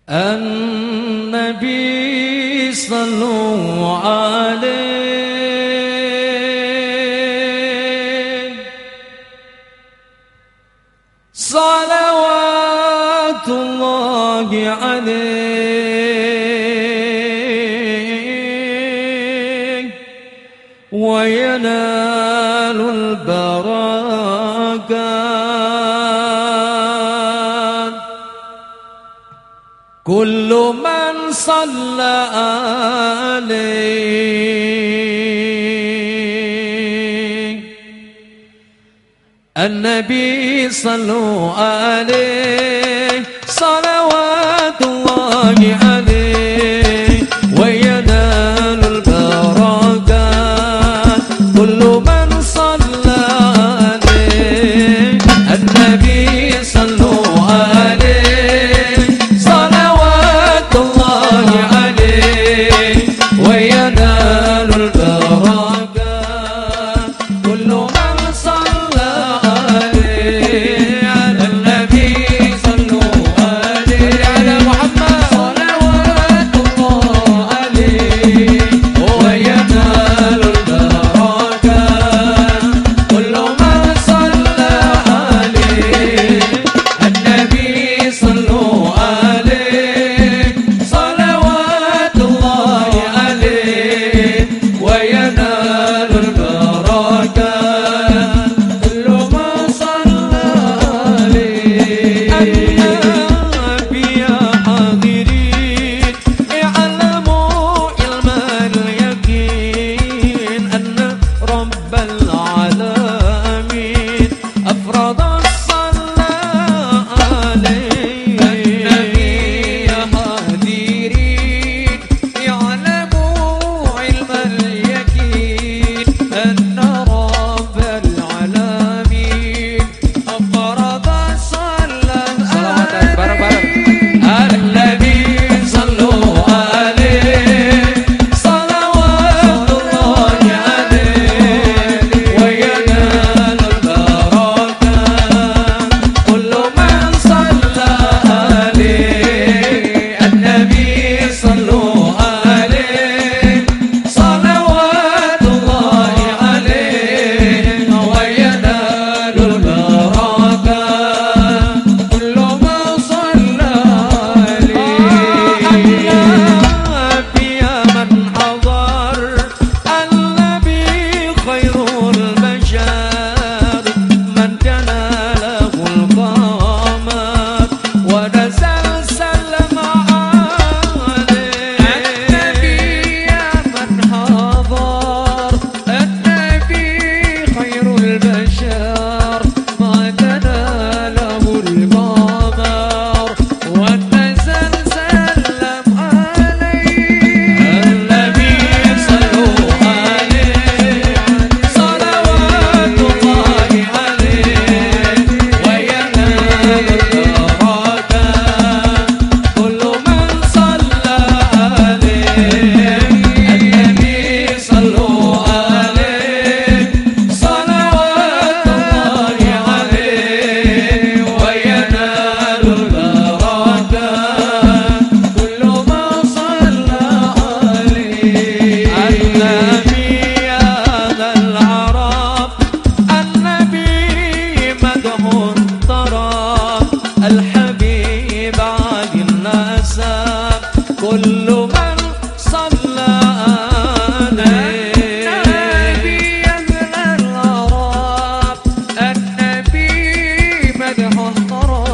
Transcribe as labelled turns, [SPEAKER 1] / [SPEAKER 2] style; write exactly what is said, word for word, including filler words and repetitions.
[SPEAKER 1] النبي صلوا عليه صلوات الله عليه وينال البركات كل من صلى عليه النبي صلوا عليه صلوات الله عليه وينال البركات كل من صلى عليه النبي صلوا عليه صلوات الله عليه وينال البركات كل من صلى عليه على النبي صلوا عليه على محمد صلوات الله عليه وينال البركات كل من صلى عليه النبي صلوا عليه صلوات الله عليه وينال البركات كل من صلى عليه النبي يا حاضرين اعلموا علم اليقين أن رب العالمين أفرض الصلاة عليه النبي يا حاضرين اعلموا علم اليقين أن رب العالمين أفرض الصلاة عليه النبي صلوا عليه صلوات الله عليه وينال البركات كل من صلى عليه النبي صلوا عليه صلوات الله عليه وينال البركات كل من صلى عليه النبي يا من حضر النبي خير البشر من جنى له القمر ونزل سلم عليه النبي يا من حضر النبي خير البشر ما جنى له القمر ونزل سلم عليه النبي صلوا عليه صلوات الله عليه وينال البركات كل من صلى عليه النبي صلوا عليه صلوات الله عليه وينال البركات كل من صلى عليه النبي يا ذا العرب النبي مدح الطرب الحبيب عادي النسب كل من صلى عليه النبي يا ذا العرب النبي مدح الطرب